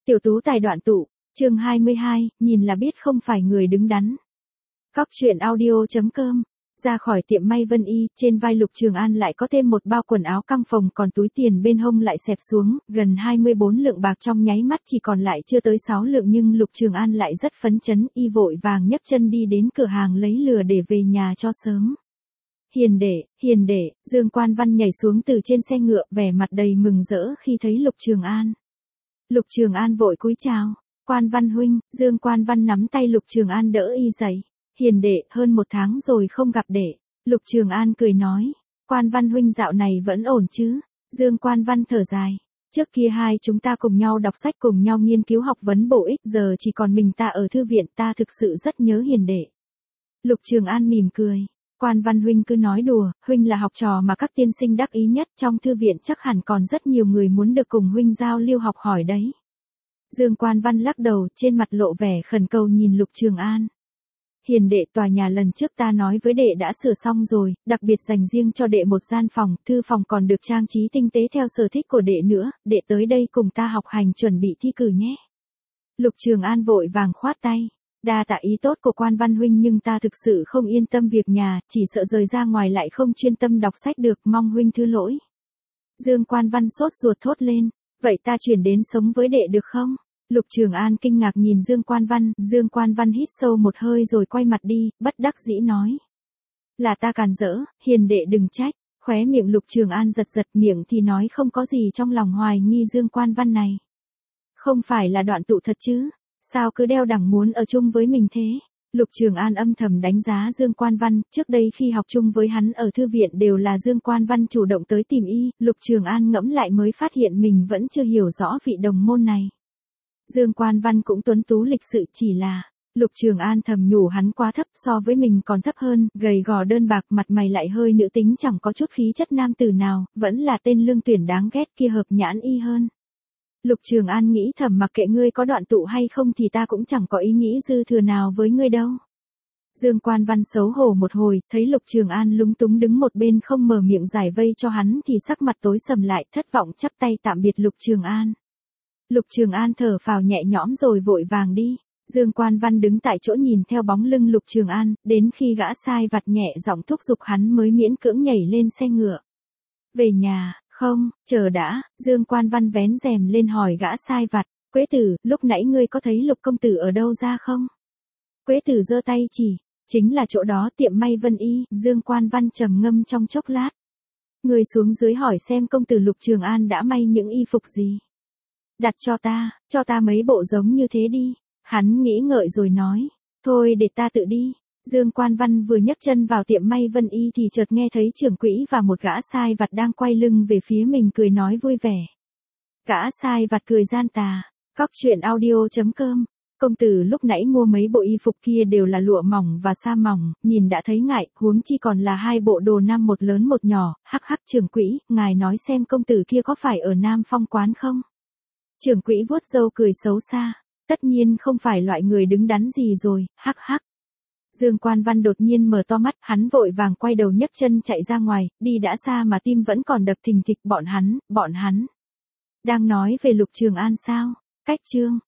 Tiểu tú tài đoạn tụ, chương 22, nhìn là biết không phải người đứng đắn. Cóc truyện audio.com. Ra khỏi tiệm may Vân Y, trên vai Lục Trường An lại có thêm một bao quần áo căng phồng, còn túi tiền bên hông lại xẹp xuống, gần 24 lượng bạc trong nháy mắt chỉ còn lại chưa tới 6 lượng, nhưng Lục Trường An lại rất phấn chấn, y vội vàng nhấc chân đi đến cửa hàng lấy lừa để về nhà cho sớm. Hiền đệ, Dương Quan Văn nhảy xuống từ trên xe ngựa, vẻ mặt đầy mừng rỡ khi thấy Lục Trường An. Lục Trường An vội cúi chào, Quan Văn huynh. Dương Quan Văn nắm tay Lục Trường An đỡ y dậy. Hiền đệ, hơn 1 tháng rồi không gặp đệ. Lục Trường An cười nói, Quan Văn huynh dạo này vẫn ổn chứ? Dương Quan Văn thở dài, trước kia hai chúng ta cùng nhau đọc sách, cùng nhau nghiên cứu học vấn bổ ích, giờ chỉ còn mình ta ở thư viện, ta thực sự rất nhớ hiền đệ. Lục Trường An mỉm cười, Quan Văn huynh cứ nói đùa, huynh là học trò mà các tiên sinh đắc ý nhất, trong thư viện chắc hẳn còn rất nhiều người muốn được cùng huynh giao lưu học hỏi đấy. Dương Quan Văn lắc đầu, trên mặt lộ vẻ khẩn cầu nhìn Lục Trường An. Hiền đệ, tòa nhà lần trước ta nói với đệ đã sửa xong rồi, đặc biệt dành riêng cho đệ một gian phòng, thư phòng còn được trang trí tinh tế theo sở thích của đệ nữa, đệ tới đây cùng ta học hành chuẩn bị thi cử nhé. Lục Trường An vội vàng khoát tay, đa tạ ý tốt của Quan Văn huynh, nhưng ta thực sự không yên tâm việc nhà, chỉ sợ rời ra ngoài lại không chuyên tâm đọc sách được, mong huynh thứ lỗi. Dương Quan Văn sốt ruột thốt lên, vậy ta chuyển đến sống với đệ được không? Lục Trường An kinh ngạc nhìn Dương Quan Văn hít sâu một hơi rồi quay mặt đi, bất đắc dĩ nói. Là ta càn rỡ, hiền đệ đừng trách. Khóe miệng Lục Trường An giật giật, miệng thì nói không có gì, trong lòng hoài nghi Dương Quan Văn này. Không phải là đoạn tụ thật chứ? Sao cứ đeo đẳng muốn ở chung với mình thế? Lục Trường An âm thầm đánh giá Dương Quan Văn, trước đây khi học chung với hắn ở thư viện đều là Dương Quan Văn chủ động tới tìm y, Lục Trường An ngẫm lại mới phát hiện mình vẫn chưa hiểu rõ vị đồng môn này. Dương Quan Văn cũng tuấn tú lịch sự, chỉ là, Lục Trường An thầm nhủ hắn quá thấp, so với mình còn thấp hơn, gầy gò đơn bạc, mặt mày lại hơi nữ tính, chẳng có chút khí chất nam tử nào, vẫn là tên lương tuyển đáng ghét kia hợp nhãn y hơn. Lục Trường An nghĩ thầm, mặc kệ ngươi có đoạn tụ hay không thì ta cũng chẳng có ý nghĩ dư thừa nào với ngươi đâu. Dương Quan Văn xấu hổ một hồi, thấy Lục Trường An lúng túng đứng một bên không mở miệng giải vây cho hắn thì sắc mặt tối sầm lại, thất vọng chắp tay tạm biệt Lục Trường An. Lục Trường An thở phào nhẹ nhõm rồi vội vàng đi. Dương Quan Văn đứng tại chỗ nhìn theo bóng lưng Lục Trường An, đến khi gã sai vặt nhẹ giọng thúc giục hắn mới miễn cưỡng nhảy lên xe ngựa. Về nhà, không, chờ đã. Dương Quan Văn vén rèm lên hỏi gã sai vặt, Quế tử, lúc nãy ngươi có thấy Lục công tử ở đâu ra không? Quế tử giơ tay chỉ, chính là chỗ đó, tiệm may Vân Y. Dương Quan Văn trầm ngâm trong chốc lát. Ngươi xuống dưới hỏi xem công tử Lục Trường An đã may những y phục gì. Đặt cho ta mấy bộ giống như thế đi. Hắn nghĩ ngợi rồi nói, thôi để ta tự đi. Dương Quan Văn vừa nhấc chân vào tiệm may Vân Y thì chợt nghe thấy trưởng quỹ và một gã sai vặt đang quay lưng về phía mình cười nói vui vẻ. Gã sai vặt cười gian tà, Cóc truyện audio.com. Công tử lúc nãy mua mấy bộ y phục kia đều là lụa mỏng và sa mỏng, nhìn đã thấy ngại, huống chi còn là 2 bộ đồ nam, một lớn một nhỏ. Hắc hắc, trưởng quỹ, ngài nói xem công tử kia có phải ở Nam Phong quán không? Trưởng quỹ vuốt râu cười xấu xa, tất nhiên không phải loại người đứng đắn gì rồi, hắc hắc. Dương Quan Văn đột nhiên mở to mắt, hắn vội vàng quay đầu nhấc chân chạy ra ngoài, đi đã xa mà tim vẫn còn đập thình thịch. Bọn hắn. Đang nói về Lục Trường An sao? Cách chương